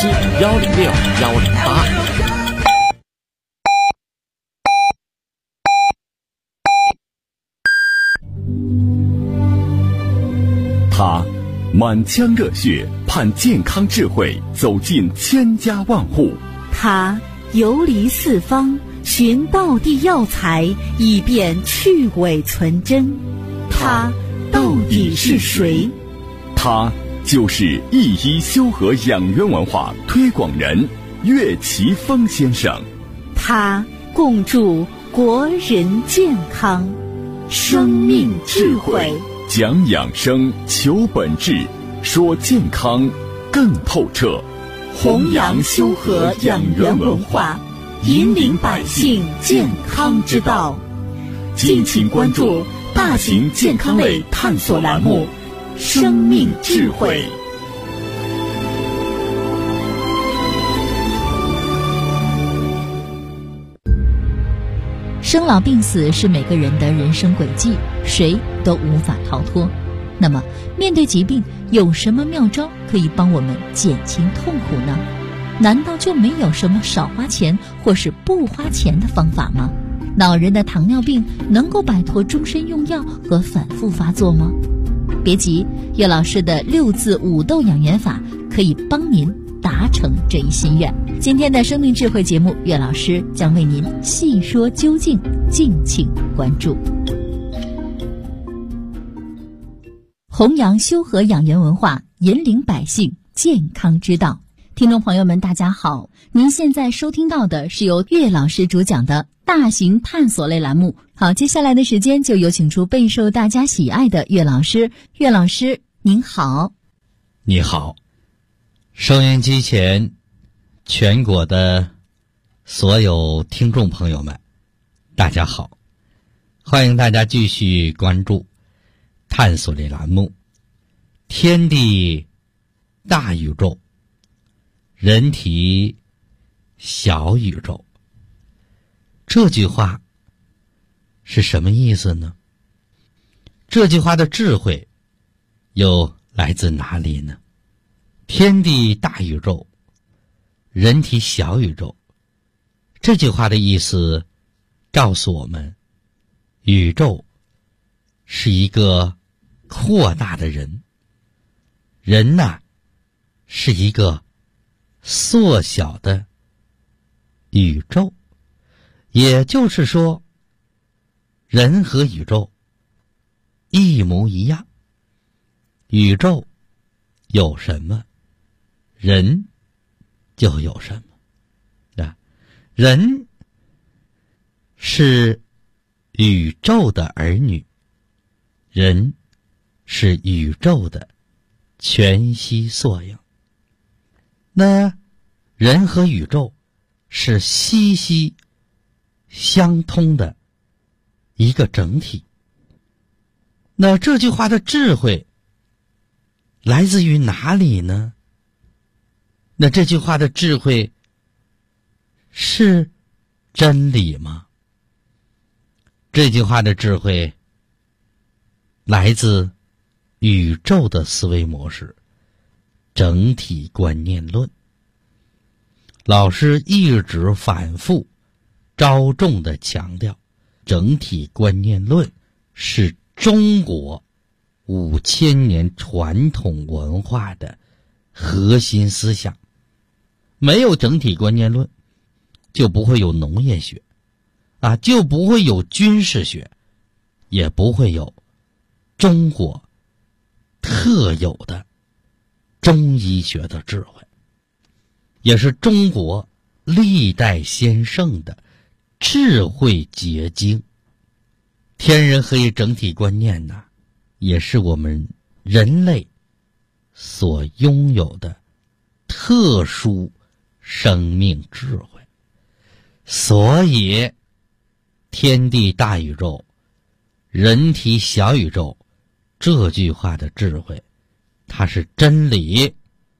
107-106-108。他满腔热血盼健康智慧走进千家万户， 他游离四方寻道地药材，以便去伪存真。他到底是谁？ 他就是一一修和养元文化推广人岳奇峰先生。 他共筑国人健康，生命智慧， 讲养生，求本质，说健康更透彻， 弘扬修和养元文化，引领百姓健康之道。敬请关注大型健康类探索栏目《生命智慧》。 生老病死是每个人的人生轨迹，谁都无法逃脱。那么，面对疾病，有什么妙招可以帮我们减轻痛苦呢？难道就没有什么少花钱或是不花钱的方法吗？老人的糖尿病能够摆脱终身用药和反复发作吗？别急，岳老师的6字5豆养元法可以帮您达成这一心愿。今天的生命智慧节目，岳老师将为您细说究竟，敬请关注。弘扬修和养元文化，引领百姓健康之道。听众朋友们大家好，您现在收听到的是由岳老师主讲的大型探索类栏目。好，接下来的时间就有请出备受大家喜爱的岳老师。岳老师您好。 你好，收音机前全国的所有听众朋友们大家好，欢迎大家继续关注探索类栏目天地大宇宙，人体小宇宙。这句话是什么意思呢？这句话的智慧又来自哪里呢？天地大宇宙，人体小宇宙，这句话的意思告诉我们，宇宙是一个扩大的人，人呐，是一个缩小的宇宙。也就是说，人和宇宙一模一样。宇宙有什么，人就有什么啊！人是宇宙的儿女，人是宇宙的全息缩影。那人和宇宙是息息相通的一个整体。那这句话的智慧来自于哪里呢？那这句话的智慧是真理吗？这句话的智慧来自宇宙的思维模式，整体观念论。老师一直反复着重地强调，整体观念论是中国5000年传统文化的核心思想。没有整体观念论，就不会有农业学啊，就不会有军事学，也不会有中国特有的中医学的智慧，也是中国历代先圣的智慧结晶。天人合一整体观念呢，也是我们人类所拥有的特殊生命智慧。所以天地大宇宙，人体小宇宙，这句话的智慧它是真理。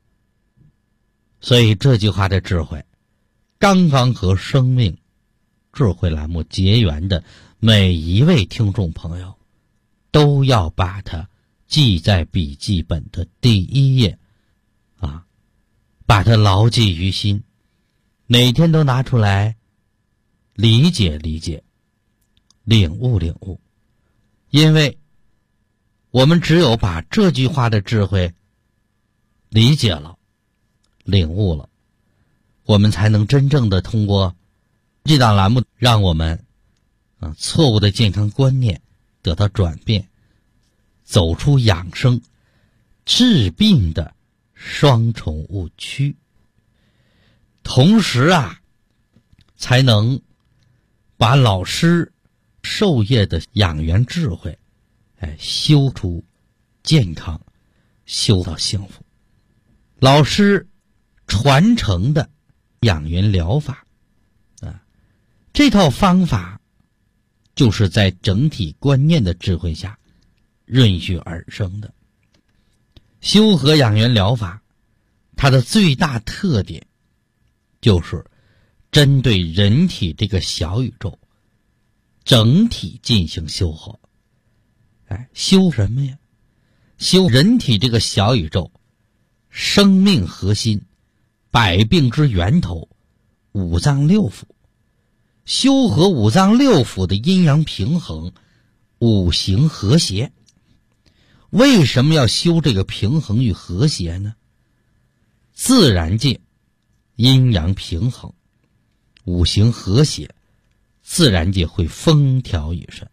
所以这句话的智慧刚刚和生命智慧栏目结缘的每一位听众朋友都要把它记在笔记本的第1页啊， 把它牢记于心，每天都拿出来理解理解，领悟领悟。因为我们只有把这句话的智慧理解了、领悟了，我们才能真正的通过这档栏目，让我们错误的健康观念得到转变，走出养生治病的双重误区，同时才能把老师授业的养元智慧修出健康，修到幸福。老师传承的养元疗法这套方法就是在整体观念的智慧下孕育而生的。修和养元疗法它的最大特点就是针对人体这个小宇宙整体进行修和。修什么呀？修人体这个小宇宙生命核心，百病之源头，五脏六腑，修和五脏六腑的阴阳平衡，五行和谐。为什么要修这个平衡与和谐呢？自然界阴阳平衡，五行和谐，自然界会风调雨顺。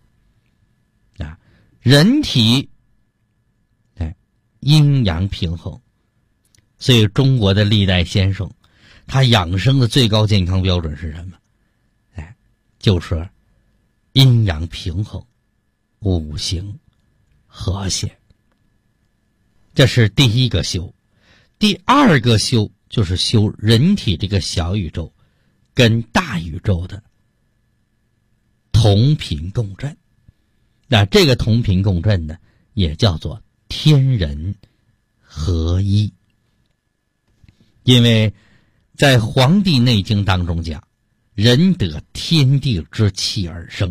人体阴阳平衡，所以中国的历代先生他养生的最高健康标准是什么？就是阴阳平衡，五行和谐。这是第一个修。第二个修就是修人体这个小宇宙跟大宇宙的同频共振。那这个同频共振呢，也叫做天人合一。因为在《黄帝内经》当中讲，人得天地之气而生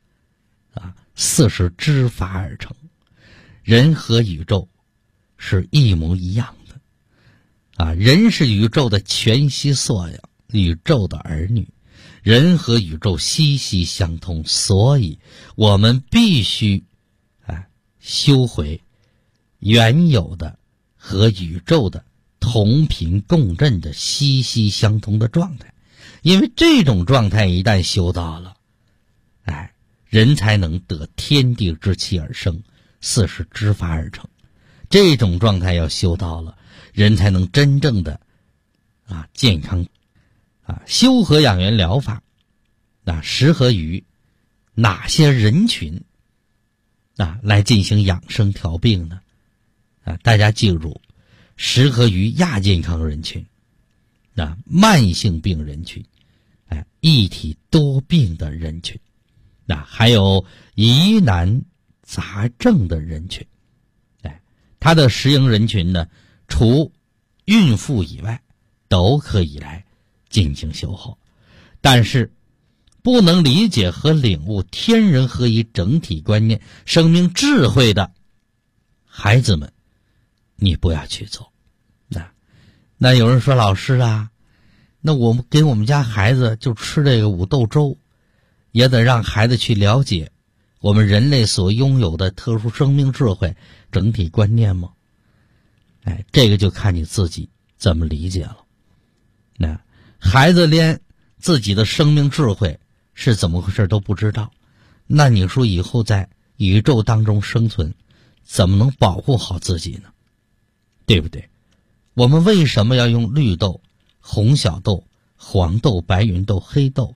，40之法而成。人和宇宙是一模一样的人是宇宙的全息缩影，宇宙的儿女，人和宇宙息息相通，所以我们必须修回原有的和宇宙的同频共振的息息相通的状态。因为这种状态一旦修到了人才能得天地之气而生，40之法而成。这种状态要修到了，人才能真正的健康。修和养元疗法适合于哪些人群来进行养生调病呢？大家记住，适合于亚健康人群，慢性病人群，一体多病的人群，还有疑难杂症的人群。它的适应人群呢，除孕妇以外都可以来进行修和。但是不能理解和领悟天人合一整体观念、生命智慧的孩子们，你不要去做。那有人说，老师那我们给我们家孩子就吃这个五豆粥，也得让孩子去了解我们人类所拥有的特殊生命智慧整体观念吗？这个就看你自己怎么理解了。孩子连自己的生命智慧是怎么回事都不知道，那你说以后在宇宙当中生存，怎么能保护好自己呢？对不对？我们为什么要用绿豆、红小豆、黄豆、白芸豆、黑豆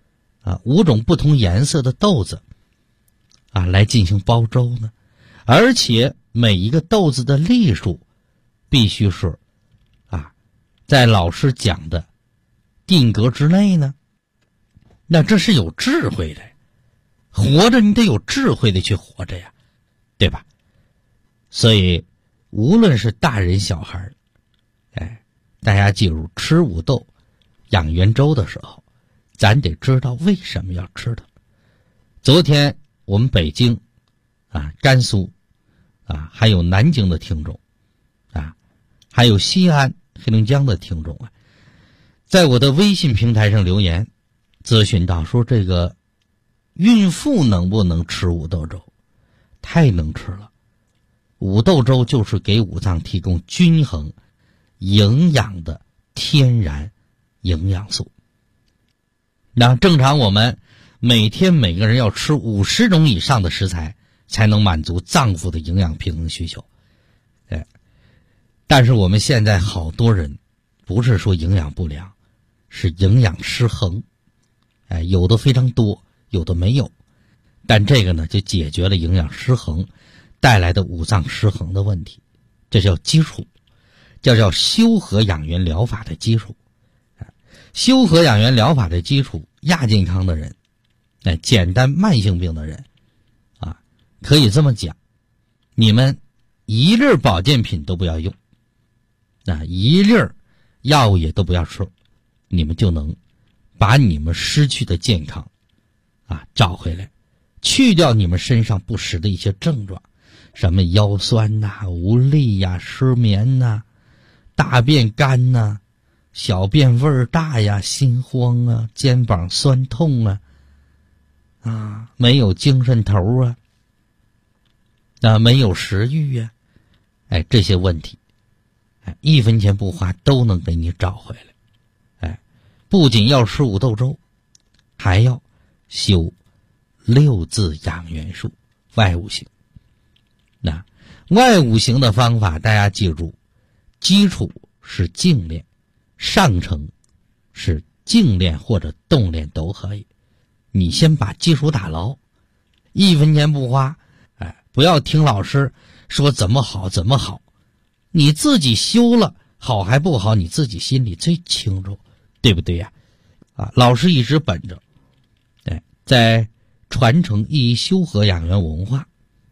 5种不同颜色的豆子来进行煲粥呢？而且每一个豆子的粒数必须是在老师讲的定格之内呢。那这是有智慧的，活着你得有智慧的去活着呀，对吧？所以无论是大人小孩大家记住，吃五豆养元粥的时候，咱得知道为什么要吃它。昨天我们北京甘肃还有南京的听众还有西安黑龙江的听众啊，在我的微信平台上留言咨询到说，这个孕妇能不能吃五豆粥？太能吃了。五豆粥就是给五脏提供均衡营养的天然营养素。那正常我们每天每个人要吃50种以上的食材，才能满足脏腑的营养平衡需求。但是我们现在好多人不是说营养不良，是营养失衡。有的非常多，有的没有。但这个呢，就解决了营养失衡带来的五脏失衡的问题，这叫基础，这叫修和养元疗法的基础。修和养元疗法的基础，亚健康的人，简单慢性病的人啊，可以这么讲，你们一粒保健品都不要用，一粒药物也都不要吃，你们就能把你们失去的健康找回来，去掉你们身上不实的一些症状，什么腰酸无力失眠大便干小便味儿大心慌肩膀酸痛没有精神头没有食欲这些问题1分钱不花都能给你找回来。不仅要吃五豆粥，还要修6字养元术外五行。外五行的方法大家记住，基础是静练，上乘是静练或者动练都可以。你先把基础打牢，1分钱不花，不要听老师说怎么好怎么好，你自己修了好还不好，你自己心里最清楚，对不对呀？老师一直本着在传承一医修和养元文化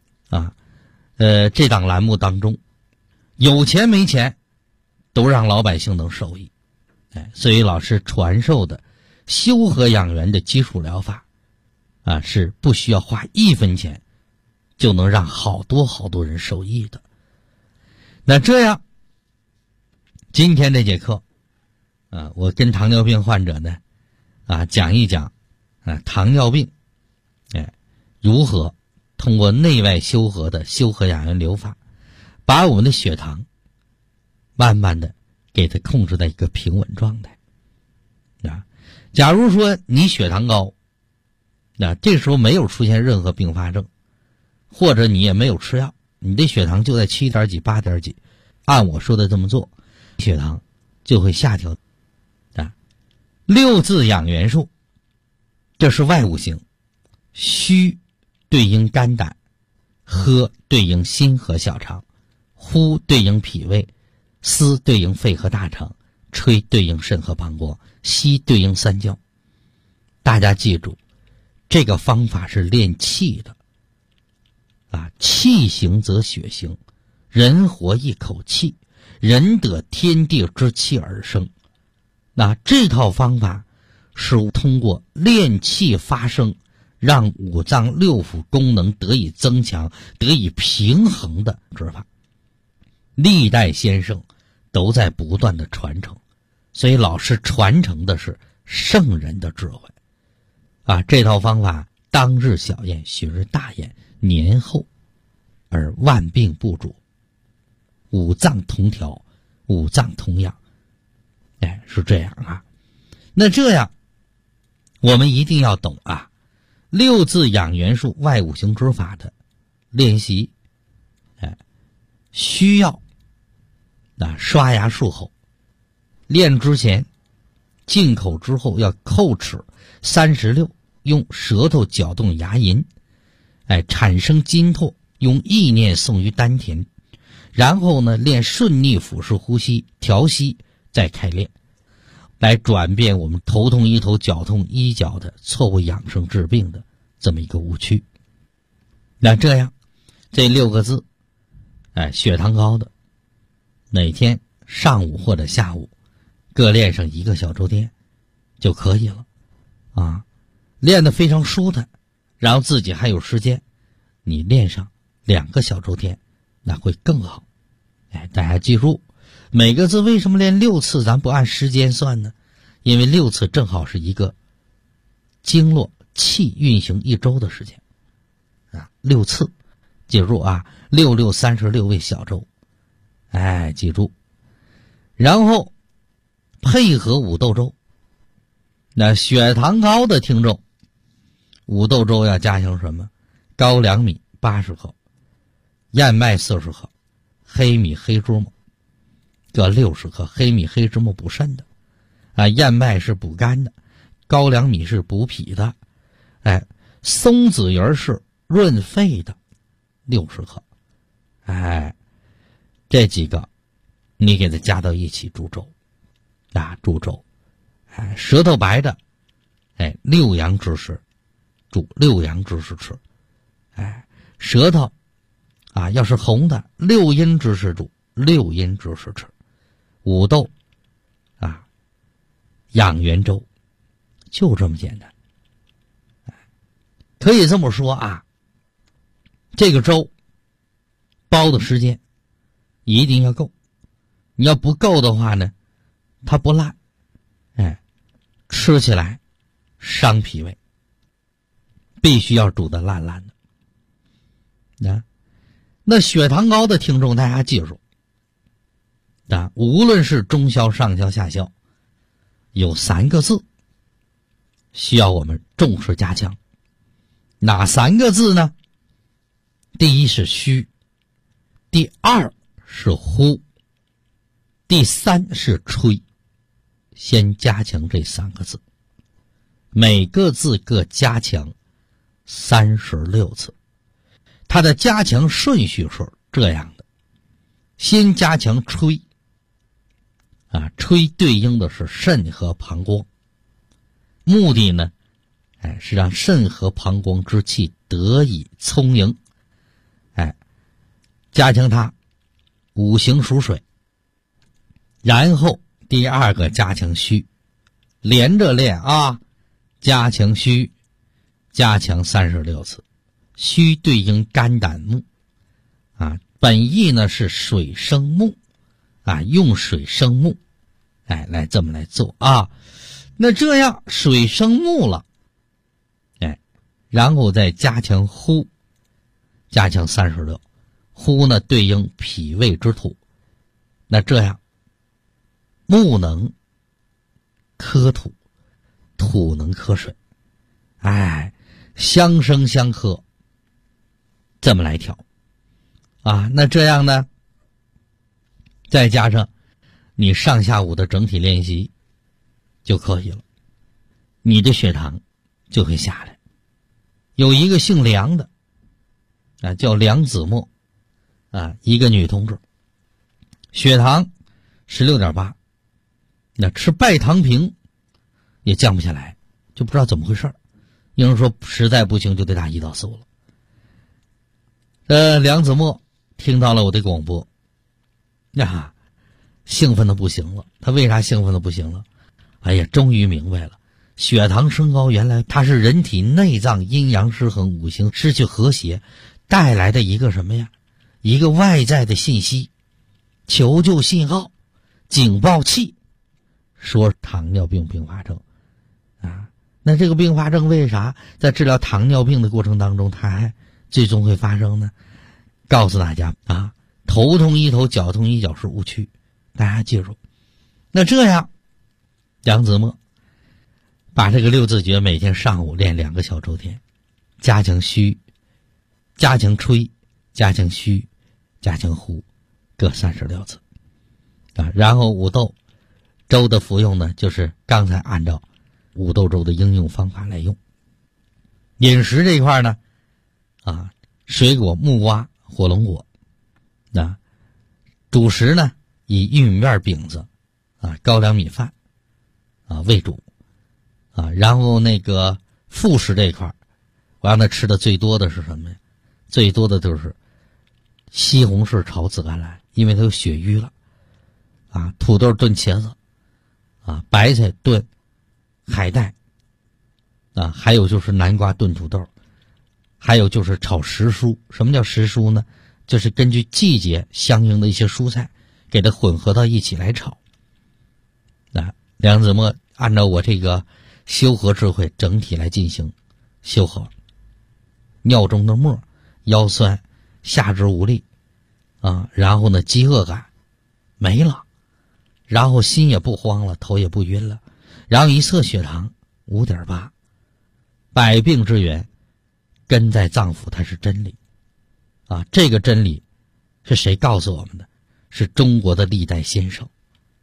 这档栏目当中，有钱没钱都让老百姓能受益。所以老师传授的修和养元的基础疗法是不需要花1分钱就能让好多好多人受益的。那这样今天这节课我跟糖尿病患者呢讲一讲糖尿病如何通过内外修和的修和养元疗法，把我们的血糖慢慢的给它控制在一个平稳状态。假如说你血糖高，这时候没有出现任何并发症，或者你也没有吃药，你的血糖就在7点几8点几，按我说的这么做，血糖就会下调。6字养元术，这是外五行，虚对应肝胆，喝对应心和小肠，呼对应脾胃，思对应肺和大肠，吹对应肾和膀胱，吸对应三焦。大家记住，这个方法是练气的气行则血行，人活一口气，人得天地之气而生。这套方法是通过练气发声，让五脏六腑功能得以增强，得以平衡的治法。历代先生都在不断的传承，所以老师传承的是圣人的智慧这套方法当日小验，许日大验，年后而万病不主，五脏同调，五脏同养。是这样那这样我们一定要懂6字养元术外五行之法的练习。需要刷牙漱口，练之前进口之后要叩齿36，用舌头搅动牙龈，产生筋透，用意念送于丹田，然后呢练顺逆腹式呼吸，调息，再开练，来转变我们头痛医头脚痛医脚的错误养生治病的这么一个误区。那这样这6个字血糖高的哪天上午或者下午各练上1个小周天就可以了练得非常舒坦，然后自己还有时间，你练上2个小周天那会更好。大家记住每个字为什么练6次咱不按时间算呢？因为6次正好是一个经络气运行1周的时间6次，记住啊，66 36为小周，记住。然后配合五豆粥，那血糖高的听众，五豆粥要加上什么？高粱米80克，燕麦40克，黑米黑芝麻各60克。黑米黑芝麻补肾的燕麦是补肝的，高粱米是补脾的，松子仁是润肺的60克。这几个你给它加到一起煮粥煮粥。舌头白的6阳之食煮6阳之食吃。舌头要是红的6阴之食煮6阴之食吃。五豆养元粥，就这么简单。可以这么说这个粥煲的时间一定要够，你要不够的话呢，它不烂，吃起来伤脾胃，必须要煮得烂烂的。那血糖高的听众大家记住无论是中消、上消、下消，有3个字需要我们重视加强。哪3个字呢？第一是虚，第2是呼，第3是吹。先加强这3个字，每个字各加强36次。它的加强顺序是这样的：先加强吹吹对应的是肾和膀胱，目的呢是让肾和膀胱之气得以充盈，加强它五行属水。然后第2个加强虚，连着练加强虚，加强36次。虚对应肝胆木本意呢是水生木用水生木来这么来做那这样水生木了然后再加强呼，加强36。呼呢对应脾胃之土，那这样木能克土，土能克水，相生相克，这么来调那这样呢，再加上你上下午的整体练习就可以了，你的血糖就会下来。有一个姓梁的叫梁子墨一个女同志，血糖16.8，那吃拜糖平也降不下来，就不知道怎么回事。有人说实在不行就得打胰岛素了。梁子墨听到了我的广播兴奋的不行了。他为啥兴奋的不行了？终于明白了，血糖升高原来它是人体内脏阴阳失衡，五行失去和谐带来的一个什么呀？一个外在的信息，求救信号，警报器，说糖尿病并发症那这个并发症为啥在治疗糖尿病的过程当中它还最终会发生呢？告诉大家头痛医头，脚痛医脚是误区，大家记住。那这样梁子墨把这个6字诀每天上午练2个小周天，加强虚，加强吹，加强虚，加强呼，各36次然后五豆粥的服用呢，就是刚才按照五豆粥的应用方法来用。饮食这一块呢水果木瓜、火龙果主食呢以玉米面饼子高粱米饭为主然后那个副食这一块我让他吃的最多的是什么呀？最多的就是西红柿炒紫甘蓝，因为它有血瘀了土豆炖茄子白菜炖海带还有就是南瓜炖土豆，还有就是炒时蔬。什么叫时蔬呢？就是根据季节相应的一些蔬菜给它混合到一起来炒。梁子墨按照我这个修和智慧整体来进行修和，尿中的沫，腰酸，下肢无力然后呢饥饿感没了，然后心也不慌了，头也不晕了，然后一测血糖 5.8， 百病之源根在脏腑，它是真理这个真理是谁告诉我们的？是中国的历代先生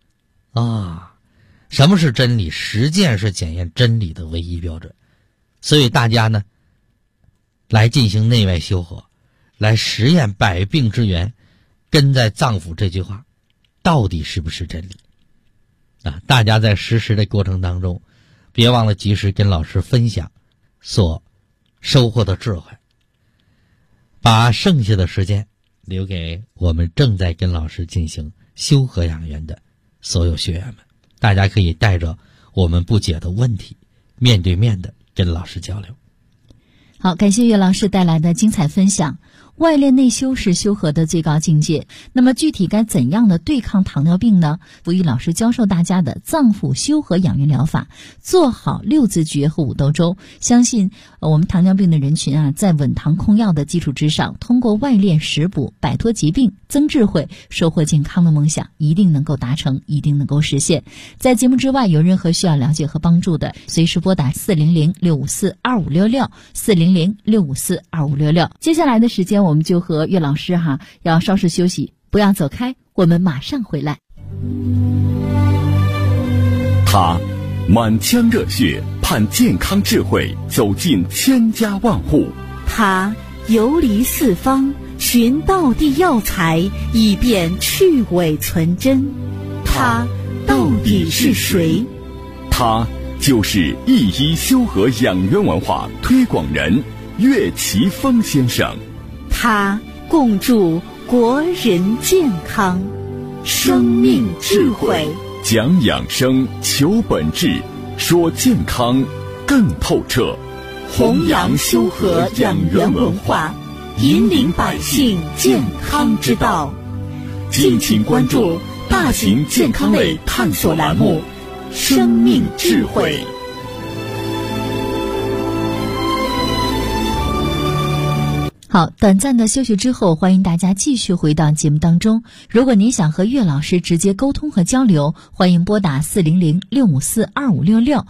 什么是真理？实践是检验真理的唯一标准。所以大家呢来进行内外修和，来实验百病之源根在脏腑这句话到底是不是真理大家在实施的过程当中，别忘了及时跟老师分享所收获的智慧，把剩下的时间留给我们正在跟老师进行修和养元的所有学员们。大家可以带着我们不解的问题，面对面的跟老师交流。 好，感谢岳老师带来的精彩分享。外练内修是修和的最高境界。那么具体该怎样的对抗糖尿病呢？福玉老师教授大家的脏腑修和养元疗法，做好6字诀和5斗粥。相信我们糖尿病的人群在稳糖控药的基础之上，通过外练食补，摆脱疾病，增智慧，收获健康的梦想，一定能够达成，一定能够实现。在节目之外有任何需要了解和帮助的，随时拨打400-654-2566 400-654-2566。接下来的时间我们就和岳老师要稍事休息，不要走开，我们马上回来。 他满腔热血盼健康智慧走进千家万户， 他游离四方寻道地药材，以便去伪存真。他到底是谁？ 他就是一医修和养元文化推广人岳奇峰先生。 他共筑国人健康，生命智慧， 讲养生，求本质，说健康更透彻， 弘扬修和养元文化，引领百姓健康之道。敬请关注大型健康类探索栏目《生命智慧》。 好，短暂的休息之后，欢迎大家继续回到节目当中。如果您想和岳老师直接沟通和交流，欢迎拨打400-654-2566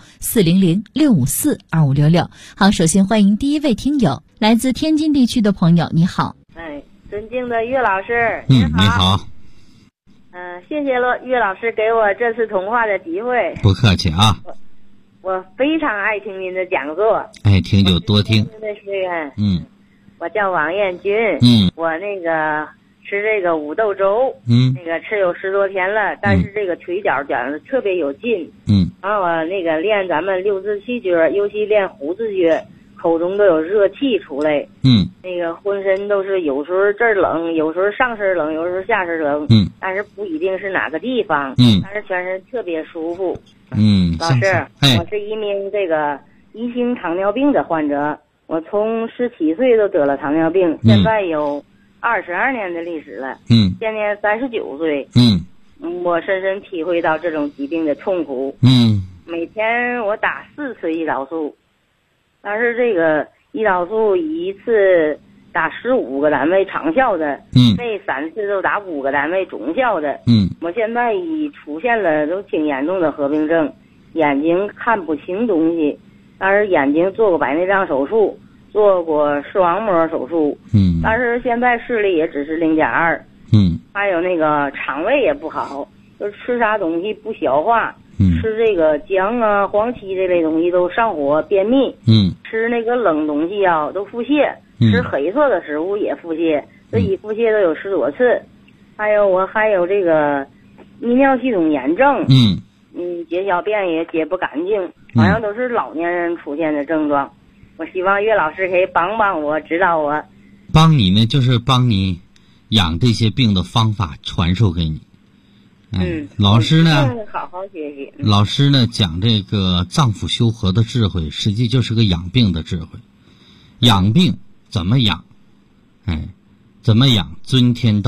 400-654-2566。好，首先欢迎第一位听友，来自天津地区的朋友，你好。 尊敬的岳老师， 你好。 谢谢岳老师给我这次通话的机会。 不客气啊。 我非常爱听您的讲座。 爱听就多听。 您的学员。我叫王艳军。我吃这个5斗粥。吃有10多天了，但是这个腿脚讲的特别有劲。然后我练咱们6字气诀，尤其练虎字诀，口中都有热气出来。浑身都是有时候这儿冷，有时候上身冷，有时候下身冷。但是不一定是哪个地方。但是全身特别舒服。老师，我是一名1型糖尿病的患者。我从17岁都得了糖尿病，现在有22年的历史了。现年39岁。我深深体会到这种疾病的痛苦。每天我打4次胰岛素，但是这个胰岛素一次打15个单位长效的，这3次都打5个单位中效的。我现在已出现了都挺严重的合并症，眼睛看不清东西。但是眼睛做过白内障手术，做过视网膜手术。但是现在视力也只是0.2。还有肠胃也不好，就吃啥东西不消化。吃这个姜啊、黄芪这类东西都上火便秘。吃冷东西都腹泻。吃黑色的食物也腹泻，这一腹泻都有10多次。还有我还有这个泌尿系统炎症。解小便也解不干净，好像都是老年人出现的症状。我希望岳老师可以帮帮我，指导我。 帮你呢，就是帮你养这些病的方法传授给你。老师呢， 好好学习。 老师呢讲这个脏腑修和的智慧，实际就是个养病的智慧。养病怎么养？怎么养？遵天道，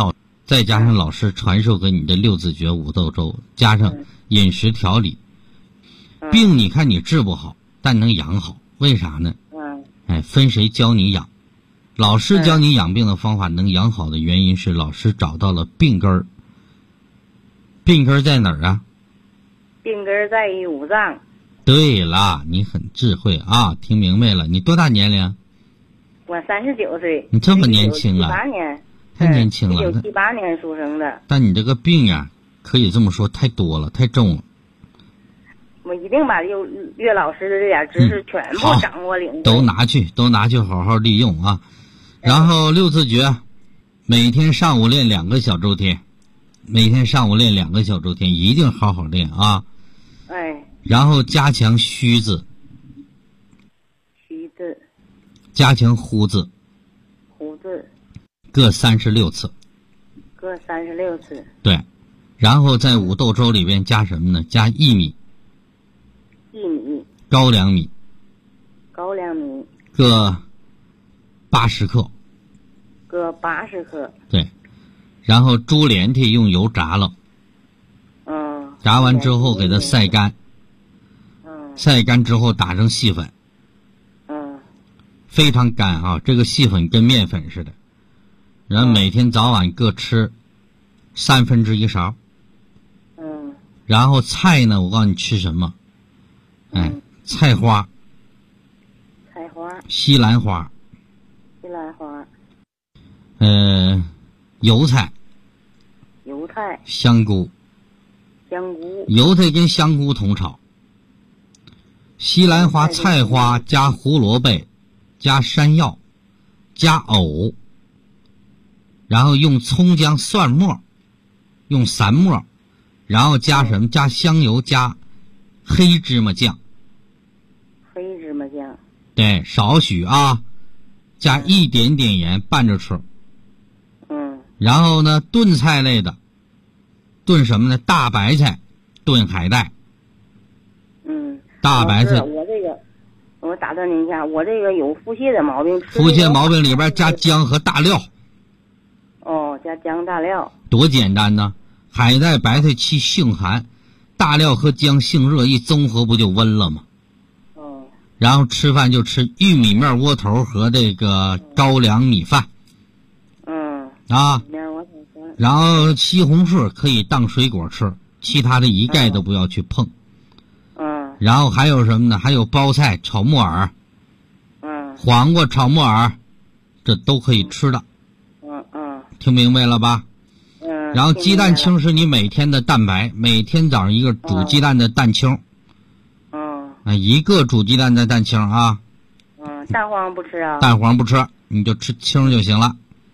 再加上老师传授给你的六字诀五豆粥，加上饮食调理，病你看你治不好，但能养好，为啥呢？分谁教你养。老师教你养病的方法能养好的原因是老师找到了病根儿。病根在哪儿啊？ 病根在于五脏。 对了，你很智慧啊，听明白了。你多大年龄？ 我39岁。 你这么年轻啊 ？1978年。 太年轻了。 1978年出生的。 但你这个病啊，可以这么说，太多了，太重了。 我一定把岳老师的这点知识全部掌握领会， 都拿去好好利用啊。然后六字诀，每天上午练2个小周天，每天上午练2个小周天，一定好好练啊。然后加强虚字，加强呼字，各36次，对。然后在五豆粥里边加什么呢？加薏米，高粱米，各80克，对。然后猪连体用油炸了，炸完之后给它晒干，晒干之后打成细粉，非常干啊，这个细粉跟面粉似的。然后每天早晚各吃1/3勺，然后菜呢，我告诉你吃什么？菜花，西兰花，油菜，香菇，油菜跟香菇同炒，西兰花、菜花加胡萝卜，加山药，加藕，然后用葱姜蒜末，用散末，然后加什么？加香油，加黑芝麻酱。对，少许啊，加一点点盐拌着吃。然后呢，炖菜类的，炖什么呢？大白菜炖海带。大白菜。 我打断您一下，我这个有腹泻的毛病。 腹泻毛病里边加姜和大料。 加姜大料。 多简单呢！海带、白菜气性寒，大料和姜性热，一综合不就温了吗？然后吃饭就吃玉米面窝头和这个高粱米饭。然后西红柿可以当水果吃，其他的一概都不要去碰。然后还有什么呢？还有包菜炒木耳，黄瓜炒木耳，这都可以吃的。听明白了吧？然后鸡蛋清是你每天的蛋白，每天早上一个煮鸡蛋的蛋清。一个煮鸡蛋的蛋清啊。 蛋黄不吃啊？ 蛋黄不吃，你就吃清就行了。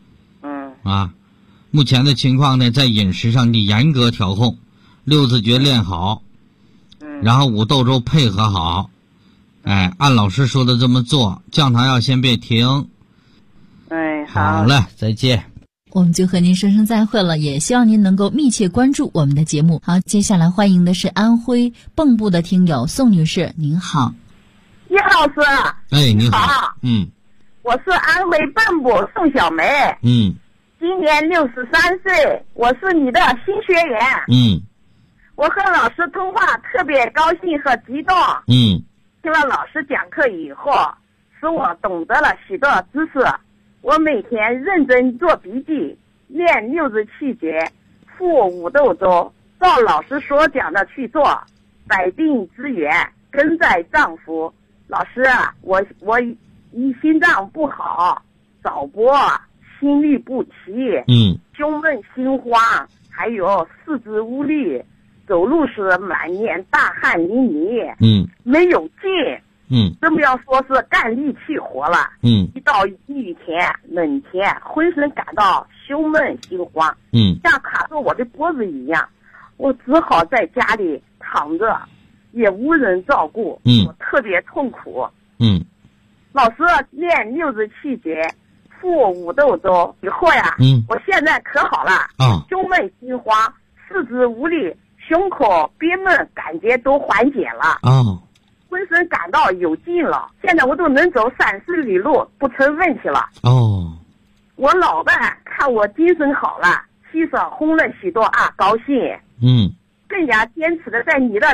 目前的情况呢，在饮食上你严格调控，六字诀练好，然后五豆粥配合好，按老师说的这么做，降糖药先别停。好了，再见。 我们就和您说声再会了，也希望您能够密切关注我们的节目。好，接下来欢迎的是安徽蚌埠的听友宋女士，您好。 叶老师。 你好。 我是安徽蚌埠宋小梅。今年63岁，我是你的新学员。我和老师通话特别高兴和激动。听了老师讲课以后，使我懂得了许多知识。我每天认真做笔记，练六字气诀，服五豆粥，照老师所讲的去做，百病之源根在脏腑。老师，我心脏不好，早搏，心律不齐，胸闷心慌，还有四肢无力，走路时满脸大汗淋漓，没有劲，这么要说是干力气活了，一到雨天冷天，浑身感到胸闷心慌，像卡住我的脖子一样，我只好在家里躺着，也无人照顾，我特别痛苦。老师练六字气诀，服五豆粥以后呀，我现在可好了，胸闷心慌，四肢无力，胸口憋闷感觉都缓解了，浑身感到有劲了，现在我都能走30里路不成问题了。我老伴看我精神好了， 气色红了许多啊，高兴。更加坚持的在你的